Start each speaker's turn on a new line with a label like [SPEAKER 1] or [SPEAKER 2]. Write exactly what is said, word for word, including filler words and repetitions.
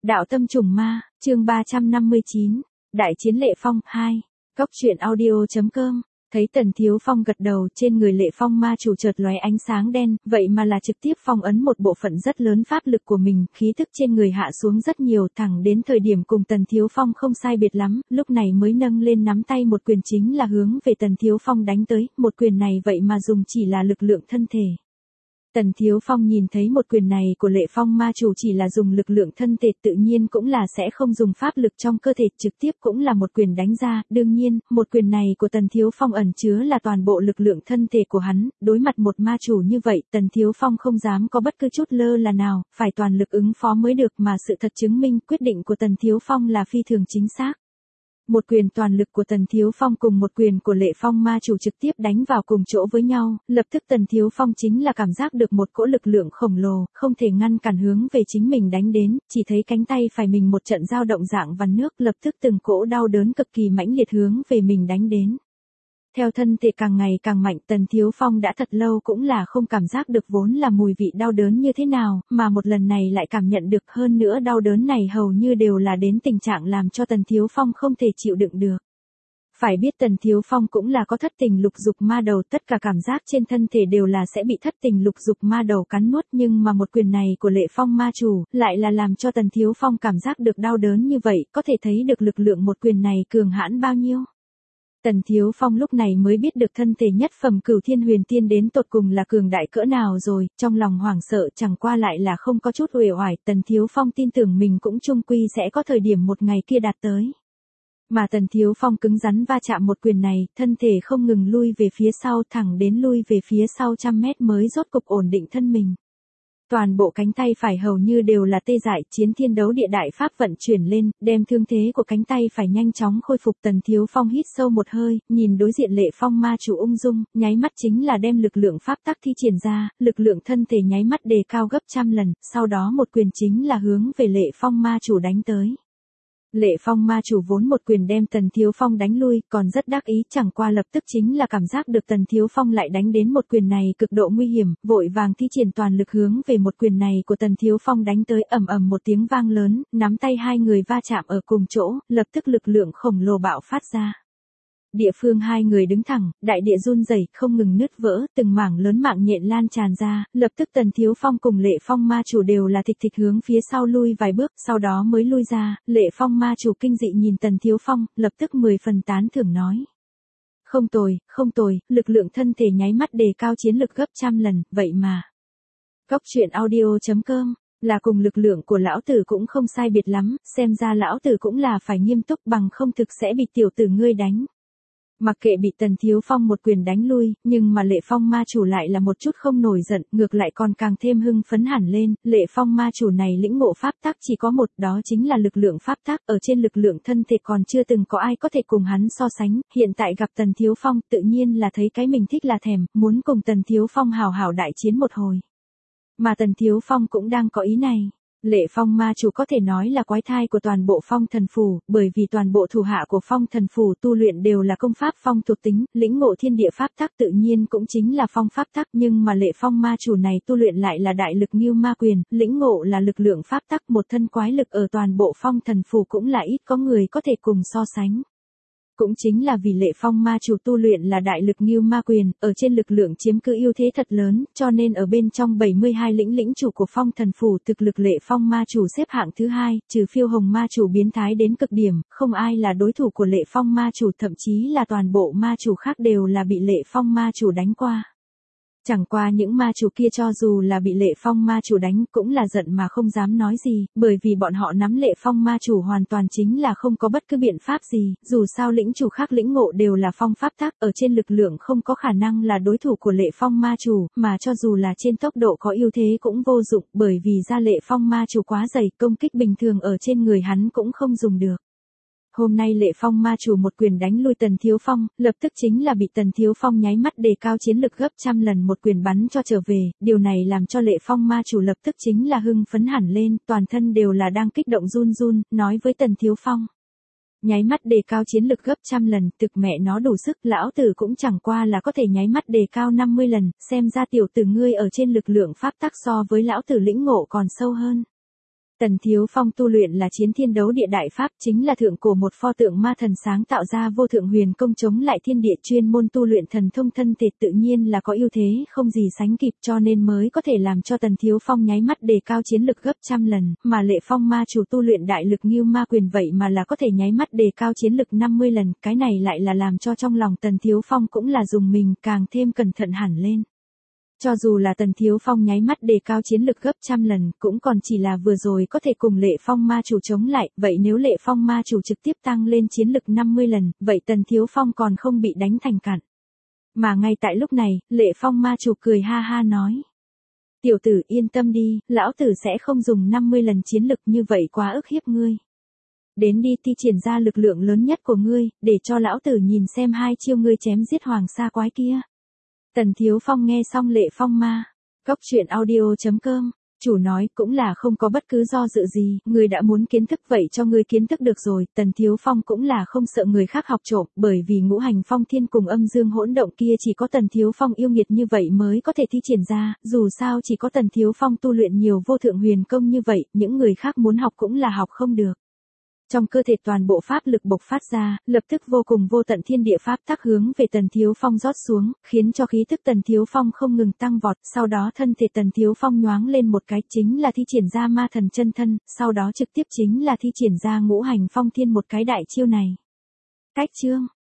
[SPEAKER 1] Đạo tâm trùng ma, chương ba trăm năm mươi chín, Đại chiến Lệ Phong, hai, Cốc truyện audio.com, thấy Tần Thiếu Phong gật đầu, trên người Lệ Phong ma chủ chợt lóe ánh sáng đen, vậy mà là trực tiếp phong ấn một bộ phận rất lớn pháp lực của mình, khí tức trên người hạ xuống rất nhiều, thẳng đến thời điểm cùng Tần Thiếu Phong không sai biệt lắm, lúc này mới nâng lên nắm tay một quyền chính là hướng về Tần Thiếu Phong đánh tới, một quyền này vậy mà dùng chỉ là lực lượng thân thể. Tần Thiếu Phong nhìn thấy một quyền này của Lệ Phong ma chủ chỉ là dùng lực lượng thân thể, tự nhiên cũng là sẽ không dùng pháp lực trong cơ thể, trực tiếp cũng là một quyền đánh ra, đương nhiên, một quyền này của Tần Thiếu Phong ẩn chứa là toàn bộ lực lượng thân thể của hắn, đối mặt một ma chủ như vậy, Tần Thiếu Phong không dám có bất cứ chút lơ là nào, phải toàn lực ứng phó mới được, mà sự thật chứng minh quyết định của Tần Thiếu Phong là phi thường chính xác. Một quyền toàn lực của Tần Thiếu Phong cùng một quyền của Lệ Phong ma chủ trực tiếp đánh vào cùng chỗ với nhau, lập tức Tần Thiếu Phong chính là cảm giác được một cỗ lực lượng khổng lồ, không thể ngăn cản hướng về chính mình đánh đến, chỉ thấy cánh tay phải mình một trận dao động dạng vằn nước, lập tức từng cỗ đau đớn cực kỳ mãnh liệt hướng về mình đánh đến. Theo thân thể càng ngày càng mạnh, Tần Thiếu Phong đã thật lâu cũng là không cảm giác được vốn là mùi vị đau đớn như thế nào, mà một lần này lại cảm nhận được, hơn nữa đau đớn này hầu như đều là đến tình trạng làm cho Tần Thiếu Phong không thể chịu đựng được. Phải biết Tần Thiếu Phong cũng là có thất tình lục dục ma đầu, tất cả cảm giác trên thân thể đều là sẽ bị thất tình lục dục ma đầu cắn nuốt, nhưng mà một quyền này của Lệ Phong ma chủ, lại là làm cho Tần Thiếu Phong cảm giác được đau đớn như vậy, có thể thấy được lực lượng một quyền này cường hãn bao nhiêu. Tần Thiếu Phong lúc này mới biết được thân thể nhất phẩm Cửu Thiên Huyền Tiên đến tột cùng là cường đại cỡ nào rồi, trong lòng hoảng sợ chẳng qua lại là không có chút uể oải, Tần Thiếu Phong tin tưởng mình cũng chung quy sẽ có thời điểm một ngày kia đạt tới. Mà Tần Thiếu Phong cứng rắn va chạm một quyền này, thân thể không ngừng lui về phía sau, thẳng đến lui về phía sau trăm mét mới rốt cục ổn định thân mình. Toàn bộ cánh tay phải hầu như đều là tê dại, chiến thiên đấu địa đại pháp vận chuyển lên, đem thương thế của cánh tay phải nhanh chóng khôi phục. Tần Thiếu Phong hít sâu một hơi, nhìn đối diện Lệ Phong ma chủ ung dung, nháy mắt chính là đem lực lượng pháp tắc thi triển ra, lực lượng thân thể nháy mắt đề cao gấp trăm lần, sau đó một quyền chính là hướng về Lệ Phong ma chủ đánh tới. Lệ Phong ma chủ vốn một quyền đem Tần Thiếu Phong đánh lui, còn rất đắc ý, chẳng qua lập tức chính là cảm giác được Tần Thiếu Phong lại đánh đến một quyền này cực độ nguy hiểm, vội vàng thi triển toàn lực hướng về một quyền này của Tần Thiếu Phong đánh tới, ầm ầm một tiếng vang lớn, nắm tay hai người va chạm ở cùng chỗ, lập tức lực lượng khổng lồ bạo phát ra. Địa phương hai người đứng thẳng, đại địa run rẩy, không ngừng nứt vỡ, từng mảng lớn mạng nhện lan tràn ra, lập tức Tần Thiếu Phong cùng Lệ Phong ma chủ đều là thịch thịch hướng phía sau lui vài bước, sau đó mới lui ra. Lệ Phong ma chủ kinh dị nhìn Tần Thiếu Phong, lập tức mười phần tán thưởng nói: "Không tồi, không tồi, lực lượng thân thể nháy mắt đề cao chiến lực gấp trăm lần, vậy mà." Cốc truyện audio.com, là cùng lực lượng của lão tử cũng không sai biệt lắm, xem ra lão tử cũng là phải nghiêm túc, bằng không thực sẽ bị tiểu tử ngươi đánh. Mặc kệ bị Tần Thiếu Phong một quyền đánh lui, nhưng mà Lệ Phong ma chủ lại là một chút không nổi giận, ngược lại còn càng thêm hưng phấn hẳn lên. Lệ Phong ma chủ này lĩnh ngộ pháp tắc chỉ có một, đó chính là lực lượng pháp tắc, ở trên lực lượng thân thể còn chưa từng có ai có thể cùng hắn so sánh, hiện tại gặp Tần Thiếu Phong, tự nhiên là thấy cái mình thích là thèm, muốn cùng Tần Thiếu Phong hào hào đại chiến một hồi. Mà Tần Thiếu Phong cũng đang có ý này. Lệ Phong ma chủ có thể nói là quái thai của toàn bộ Phong Thần Phủ, bởi vì toàn bộ thủ hạ của Phong Thần Phủ tu luyện đều là công pháp phong thuộc tính, lĩnh ngộ thiên địa pháp tắc tự nhiên cũng chính là phong pháp tắc, nhưng mà Lệ Phong ma chủ này tu luyện lại là đại lực Ngưu Ma Quyền, lĩnh ngộ là lực lượng pháp tắc, một thân quái lực ở toàn bộ Phong Thần Phủ cũng là ít có người có thể cùng so sánh. Cũng chính là vì Lệ Phong ma chủ tu luyện là đại lực Ngưu Ma Quyền, ở trên lực lượng chiếm cứ ưu thế thật lớn, cho nên ở bên trong bảy mươi hai lĩnh lĩnh chủ của Phong Thần Phủ, thực lực Lệ Phong ma chủ xếp hạng thứ hai, trừ Phiêu Hồng ma chủ biến thái đến cực điểm, không ai là đối thủ của Lệ Phong ma chủ, thậm chí là toàn bộ ma chủ khác đều là bị Lệ Phong ma chủ đánh qua. Chẳng qua những ma chủ kia cho dù là bị Lệ Phong ma chủ đánh cũng là giận mà không dám nói gì, bởi vì bọn họ nắm Lệ Phong ma chủ hoàn toàn chính là không có bất cứ biện pháp gì, dù sao lĩnh chủ khác lĩnh ngộ đều là phong pháp tắc, ở trên lực lượng không có khả năng là đối thủ của Lệ Phong ma chủ, mà cho dù là trên tốc độ có ưu thế cũng vô dụng, bởi vì ra Lệ Phong ma chủ quá dày, công kích bình thường ở trên người hắn cũng không dùng được. Hôm nay Lệ Phong ma chủ một quyền đánh lui Tần Thiếu Phong, lập tức chính là bị Tần Thiếu Phong nháy mắt đề cao chiến lực gấp trăm lần một quyền bắn cho trở về, điều này làm cho Lệ Phong ma chủ lập tức chính là hưng phấn hẳn lên, toàn thân đều là đang kích động run run, nói với Tần Thiếu Phong: "Nháy mắt đề cao chiến lực gấp trăm lần, thực mẹ nó đủ sức, lão tử cũng chẳng qua là có thể nháy mắt đề cao năm mươi lần, xem ra tiểu tử ngươi ở trên lực lượng pháp tắc so với lão tử lĩnh ngộ còn sâu hơn." Tần Thiếu Phong tu luyện là chiến thiên đấu địa đại pháp, chính là thượng cổ một pho tượng ma thần sáng tạo ra vô thượng huyền công chống lại thiên địa, chuyên môn tu luyện thần thông thân thể, tự nhiên là có ưu thế không gì sánh kịp, cho nên mới có thể làm cho Tần Thiếu Phong nháy mắt đề cao chiến lực gấp trăm lần, mà Lệ Phong ma chủ tu luyện đại lực Ngưu Ma Quyền vậy mà là có thể nháy mắt đề cao chiến lực năm mươi lần, cái này lại là làm cho trong lòng Tần Thiếu Phong cũng là dùng mình, càng thêm cẩn thận hẳn lên. Cho dù là Tần Thiếu Phong nháy mắt đề cao chiến lực gấp trăm lần, cũng còn chỉ là vừa rồi có thể cùng Lệ Phong ma chủ chống lại, vậy nếu Lệ Phong ma chủ trực tiếp tăng lên chiến lực năm mươi lần, vậy Tần Thiếu Phong còn không bị đánh thành cặn. Mà ngay tại lúc này, Lệ Phong ma chủ cười ha ha nói. Tiểu tử yên tâm đi, lão tử sẽ không dùng năm mươi lần chiến lực như vậy quá ức hiếp ngươi. Đến đi thi triển ra lực lượng lớn nhất của ngươi, để cho lão tử nhìn xem hai chiêu ngươi chém giết hoàng sa quái kia. Tần Thiếu Phong nghe xong Lệ Phong ma. Cốc truyện audio chấm com, chủ nói cũng là không có bất cứ do dự gì, người đã muốn kiến thức vậy cho người kiến thức được rồi, Tần Thiếu Phong cũng là không sợ người khác học trộm, bởi vì ngũ hành phong thiên cùng âm dương hỗn động kia chỉ có Tần Thiếu Phong yêu nghiệt như vậy mới có thể thi triển ra, dù sao chỉ có Tần Thiếu Phong tu luyện nhiều vô thượng huyền công như vậy, những người khác muốn học cũng là học không được. Trong cơ thể toàn bộ pháp lực bộc phát ra, lập tức vô cùng vô tận thiên địa pháp tắc hướng về Tần Thiếu Phong rót xuống, khiến cho khí tức Tần Thiếu Phong không ngừng tăng vọt, sau đó thân thể Tần Thiếu Phong nhoáng lên một cái, chính là thi triển ra ma thần chân thân, sau đó trực tiếp chính là thi triển ra ngũ hành phong thiên một cái đại chiêu này. Cách chương